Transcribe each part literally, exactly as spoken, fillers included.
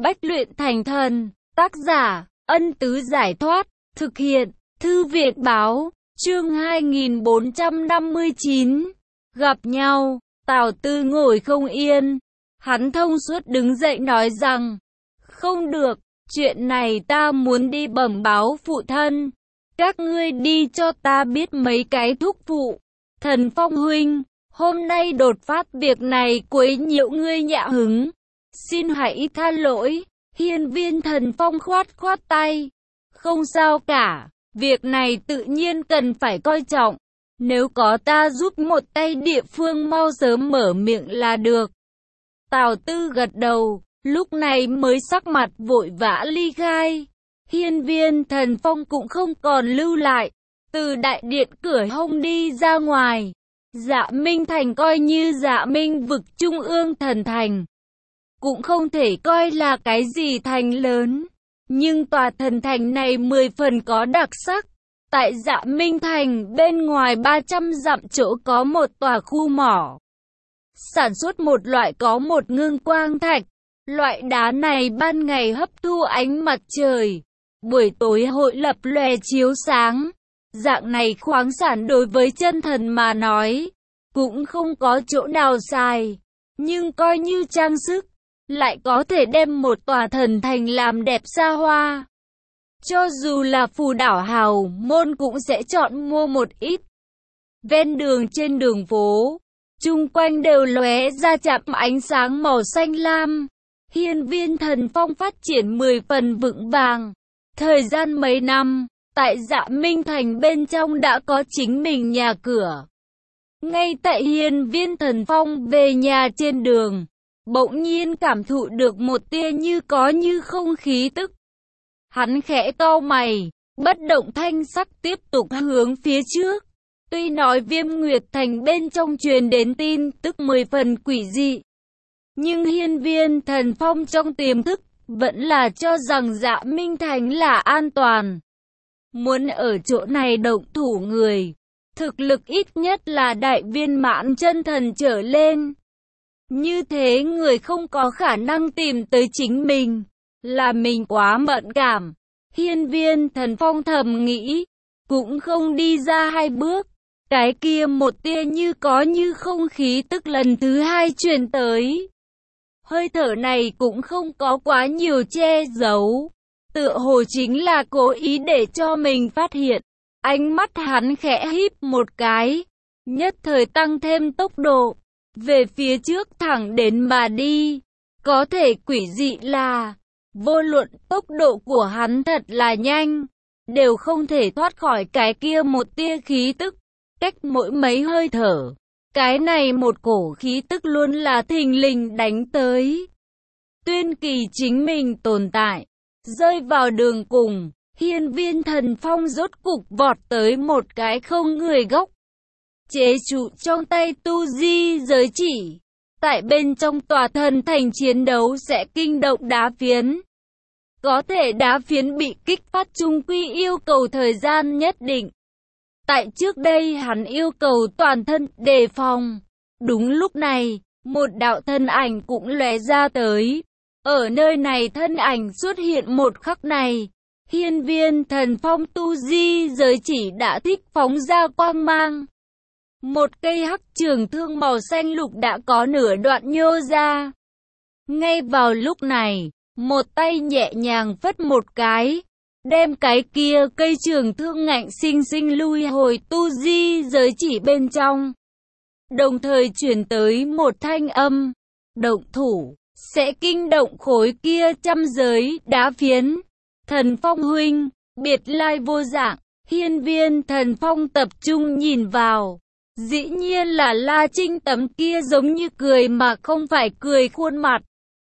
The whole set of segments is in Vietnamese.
Bách luyện thành thần. Tác giả, Ân Tứ Giải Thoát. Thực hiện, Thư Viện Báo. Chương hai nghìn bốn trăm năm mươi chín. Gặp nhau. Tào Tư ngồi không yên. Hắn thông suốt đứng dậy nói rằng, không được, chuyện này ta muốn đi bẩm báo phụ thân. Các ngươi đi cho ta biết mấy cái thúc phụ. Thần Phong huynh, hôm nay đột phát việc này quấy nhiễu ngươi nhã hứng. Xin hãy tha lỗi. Hiên Viên Thần Phong khoát khoát tay. Không sao cả, việc này tự nhiên cần phải coi trọng. Nếu có ta giúp một tay, địa phương mau sớm mở miệng là được. Tào Tư gật đầu, lúc này mới sắc mặt vội vã ly khai. Hiên Viên Thần Phong cũng không còn lưu lại, từ đại điện cửa hông đi ra ngoài. Dạ Minh Thành coi như Dạ Minh vực trung ương thần thành, cũng không thể coi là cái gì thành lớn, nhưng tòa thần thành này mười phần có đặc sắc. Tại Dạ Minh Thành, bên ngoài ba trăm dặm chỗ có một tòa khu mỏ, sản xuất một loại có một ngưng quang thạch. Loại đá này ban ngày hấp thu ánh mặt trời, buổi tối hội lập lòe chiếu sáng. Dạng này khoáng sản đối với chân thần mà nói, cũng không có chỗ nào xài, nhưng coi như trang sức, lại có thể đem một tòa thần thành làm đẹp xa hoa. Cho dù là phù đảo hào môn cũng sẽ chọn mua một ít. Ven đường trên đường phố, chung quanh đều lóe ra chạm ánh sáng màu xanh lam. Hiên Viên Thần Phong phát triển mười phần vững vàng. Thời gian mấy năm, tại Dạ Minh Thành bên trong đã có chính mình nhà cửa. Ngay tại Hiên Viên Thần Phong về nhà trên đường, bỗng nhiên cảm thụ được một tia như có như không khí tức. Hắn khẽ cau mày, bất động thanh sắc tiếp tục hướng phía trước. Tuy nói Viêm Nguyệt Thành bên trong truyền đến tin tức mười phần quỷ dị, nhưng Hiên Viên Thần Phong trong tiềm thức vẫn là cho rằng Dạ Minh Thành là an toàn. Muốn ở chỗ này động thủ người, thực lực ít nhất là đại viên mãn chân thần trở lên. Như thế người không có khả năng tìm tới chính mình, là mình quá mẫn cảm. Hiên Viên Thần Phong thầm nghĩ, cũng không đi ra hai bước. Cái kia một tia như có như không khí tức lần thứ hai truyền tới. Hơi thở này cũng không có quá nhiều che giấu, tựa hồ chính là cố ý để cho mình phát hiện. Ánh mắt hắn khẽ híp một cái, nhất thời tăng thêm tốc độ, về phía trước thẳng đến mà đi. Có thể quỷ dị là, vô luận tốc độ của hắn thật là nhanh, đều không thể thoát khỏi cái kia một tia khí tức. Cách mỗi mấy hơi thở, cái này một cổ khí tức luôn là thình lình đánh tới. Tuyên kỳ chính mình tồn tại, rơi vào đường cùng, Hiên Viên Thần Phong rốt cục vọt tới một cái không người góc. Chế trụ trong tay tu di giới chỉ, tại bên trong tòa thần thành chiến đấu sẽ kinh động đá phiến. Có thể đá phiến bị kích phát chung quy yêu cầu thời gian nhất định. Tại trước đây hắn yêu cầu toàn thân đề phòng. Đúng lúc này, một đạo thân ảnh cũng lóe ra tới. Ở nơi này thân ảnh xuất hiện một khắc này, Hiên Viên Thần Phong tu di giới chỉ đã thích phóng ra quang mang. Một cây hắc trường thương màu xanh lục đã có nửa đoạn nhô ra. Ngay vào lúc này, một tay nhẹ nhàng phất một cái, đem cái kia cây trường thương ngạnh sinh sinh lui hồi tu di giới chỉ bên trong. Đồng thời truyền tới một thanh âm, động thủ, sẽ kinh động khối kia trăm giới đá phiến. Thần Phong huynh, biệt lai vô dạng. Hiên Viên Thần Phong tập trung nhìn vào, dĩ nhiên là La Trinh tấm kia giống như cười mà không phải cười khuôn mặt.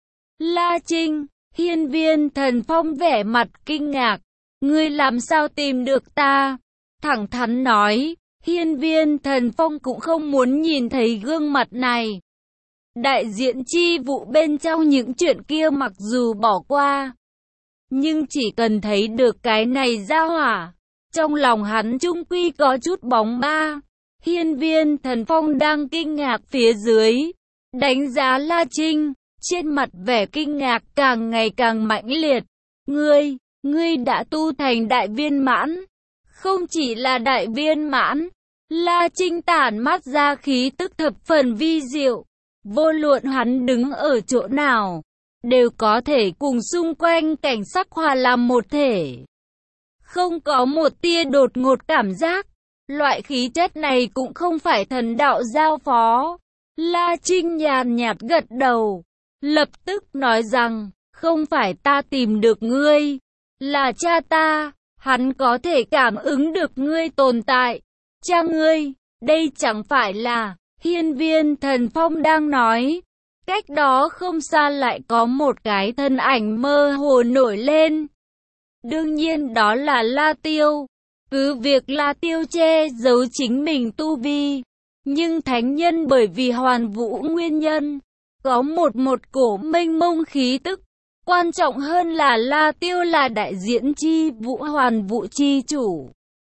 La Trinh, Hiên Viên Thần Phong vẻ mặt kinh ngạc. Ngươi làm sao tìm được ta? Thẳng thắn nói, Hiên Viên Thần Phong cũng không muốn nhìn thấy gương mặt này. Đại diện chi vụ bên trong những chuyện kia mặc dù bỏ qua, nhưng chỉ cần thấy được cái này ra hỏa, trong lòng hắn chung quy có chút bóng ba. Hiên Viên Thần Phong đang kinh ngạc phía dưới, đánh giá La Trinh, trên mặt vẻ kinh ngạc càng ngày càng mãnh liệt. Ngươi, ngươi đã tu thành đại viên mãn. Không chỉ là đại viên mãn, La Trinh tản mát ra khí tức thập phần vi diệu. Vô luận hắn đứng ở chỗ nào, đều có thể cùng xung quanh cảnh sắc hòa làm một thể. Không có một tia đột ngột cảm giác. Loại khí chất này cũng không phải thần đạo giao phó. La Trinh nhàn nhạt gật đầu, lập tức nói rằng, không phải ta tìm được ngươi, là cha ta, hắn có thể cảm ứng được ngươi tồn tại. Cha ngươi, đây chẳng phải là Hiên Viên Thần Phong đang nói. Cách đó không xa lại có một cái thân ảnh mơ hồ nổi lên. Đương nhiên đó là La Tiêu. Cứ việc La Tiêu che giấu chính mình tu vi, nhưng thánh nhân bởi vì hoàn vũ nguyên nhân, có một một cổ mênh mông khí tức. Quan trọng hơn là La Tiêu là đại diện chi vũ hoàn vũ chi chủ.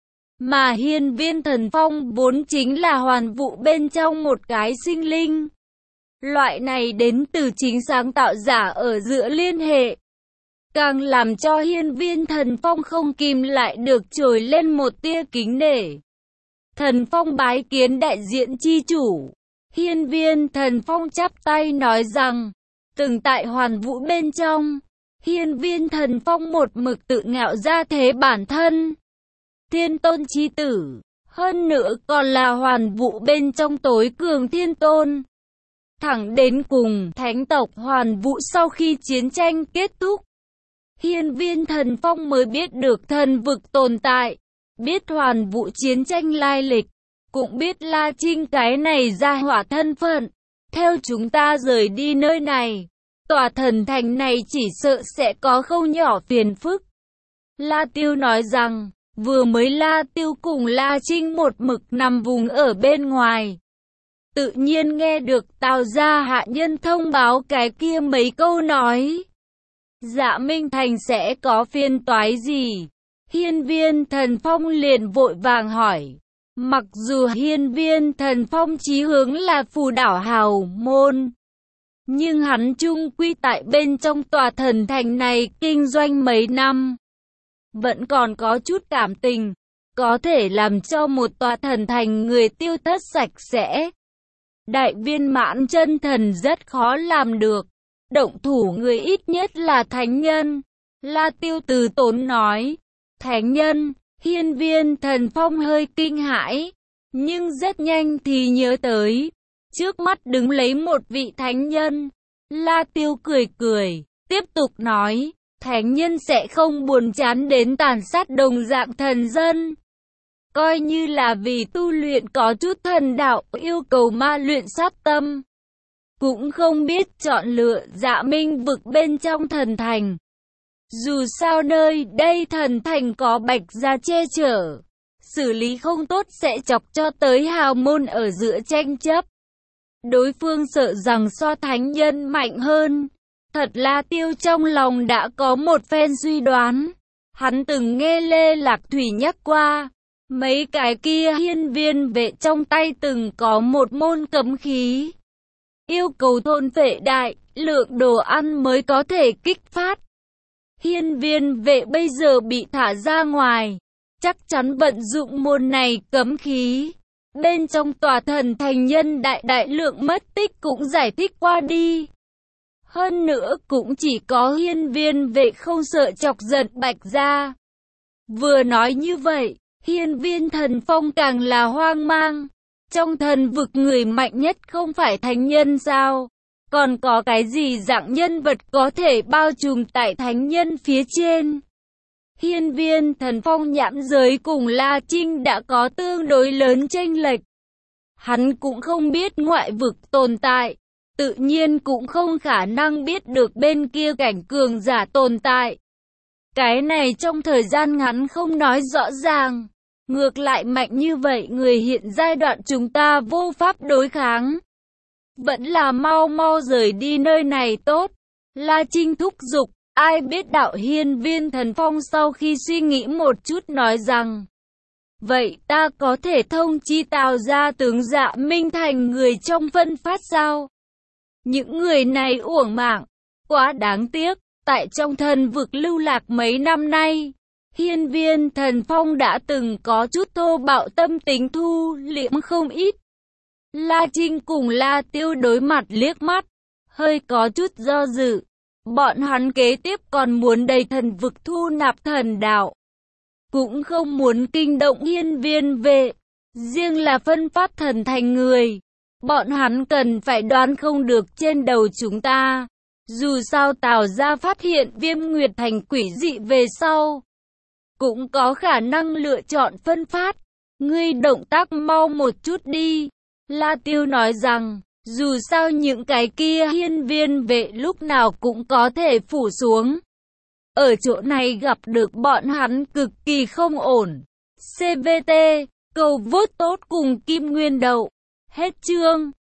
Mà Hiên Viên Thần Phong vốn chính là hoàn vũ bên trong một cái sinh linh. Loại này đến từ chính sáng tạo giả ở giữa liên hệ. Càng làm cho Hiên Viên Thần Phong không kìm lại được trồi lên một tia kính nể. Thần Phong bái kiến đại diện chi chủ. Hiên Viên Thần Phong chắp tay nói rằng, từng tại hoàn vũ bên trong, Hiên Viên Thần Phong một mực tự ngạo ra thế bản thân. Thiên tôn chi tử, hơn nữa còn là hoàn vũ bên trong tối cường thiên tôn. Thẳng đến cùng thánh tộc hoàn vũ sau khi chiến tranh kết thúc, Hiên Viên Thần Phong mới biết được thần vực tồn tại, biết hoàn vũ chiến tranh lai lịch, cũng biết La Trinh cái này ra hỏa thân phận. Theo chúng ta rời đi nơi này, tòa thần thành này chỉ sợ sẽ có không nhỏ phiền phức. La Tiêu nói rằng, vừa mới La Tiêu cùng La Trinh một mực nằm vùng ở bên ngoài. Tự nhiên nghe được Tào gia hạ nhân thông báo cái kia mấy câu nói. Dạ Minh Thành sẽ có phiên toái gì? Hiên Viên Thần Phong liền vội vàng hỏi. Mặc dù Hiên Viên Thần Phong chí hướng là phù đảo hào môn, nhưng hắn chung quy tại bên trong tòa thần thành này kinh doanh mấy năm, vẫn còn có chút cảm tình, có thể làm cho một tòa thần thành người tiêu thất sạch sẽ. Đại viên mãn chân thần rất khó làm được, động thủ người ít nhất là thánh nhân. La Tiêu từ tốn nói, thánh nhân. Hiên Viên Thần Phong hơi kinh hãi, nhưng rất nhanh thì nhớ tới, trước mắt đứng lấy một vị thánh nhân. La Tiêu cười cười, tiếp tục nói, thánh nhân sẽ không buồn chán đến tàn sát đồng dạng thần dân. Coi như là vì tu luyện có chút thần đạo, yêu cầu ma luyện sát tâm, cũng không biết chọn lựa Dạ Minh vực bên trong thần thành. Dù sao nơi đây thần thành có Bạch gia che chở, xử lý không tốt sẽ chọc cho tới hào môn ở giữa tranh chấp. Đối phương sợ rằng so thánh nhân mạnh hơn. Thật La Tiêu trong lòng đã có một phen suy đoán. Hắn từng nghe Lê Lạc Thủy nhắc qua, mấy cái kia hiên viên vệ trong tay từng có một môn cấm khí, yêu cầu thôn phệ đại lượng đồ ăn mới có thể kích phát. Hiên viên vệ bây giờ bị thả ra ngoài, chắc chắn vận dụng môn này cấm khí. Bên trong tòa thần thành nhân đại đại lượng mất tích cũng giải thích qua đi. Hơn nữa cũng chỉ có hiên viên vệ không sợ chọc giận Bạch gia. Vừa nói như vậy, Hiên Viên Thần Phong càng là hoang mang. Trong thần vực người mạnh nhất không phải thánh nhân sao? Còn có cái gì dạng nhân vật có thể bao trùm tại thánh nhân phía trên? Hiên Viên Thần Phong nhãn giới cùng La Trinh đã có tương đối lớn chênh lệch. Hắn cũng không biết ngoại vực tồn tại, tự nhiên cũng không khả năng biết được bên kia cảnh cường giả tồn tại. Cái này trong thời gian ngắn không nói rõ ràng. Ngược lại mạnh như vậy người hiện giai đoạn chúng ta vô pháp đối kháng. Vẫn là mau mau rời đi nơi này tốt. La Trinh thúc giục. Ai biết đạo Hiên Viên Thần Phong sau khi suy nghĩ một chút nói rằng, vậy ta có thể thông chi Tào gia tướng Dạ Minh Thành người trong phân phát sao? Những người này uổng mạng, quá đáng tiếc. Tại trong thần vực lưu lạc mấy năm nay, hiên viên thần phong đã từng có chút thô bạo, tâm tính thu liễm không ít. La Trinh cùng La Tiêu đối mặt liếc mắt, hơi có chút do dự. Bọn hắn kế tiếp còn muốn đầy thần vực thu nạp thần đạo, cũng không muốn kinh động hiên viên vệ. Riêng là phân phát thần thành người, bọn hắn cần phải đoán không được trên đầu chúng ta. Dù sao Tào gia phát hiện Viêm Nguyệt Thành quỷ dị về sau, cũng có khả năng lựa chọn phân phát. Ngươi động tác mau một chút đi. La Tiêu nói rằng, dù sao những cái kia hiên viên vệ lúc nào cũng có thể phủ xuống. Ở chỗ này gặp được bọn hắn cực kỳ không ổn. xê vê tê, cầu vote tốt cùng Kim Nguyên Đậu. Hết chương.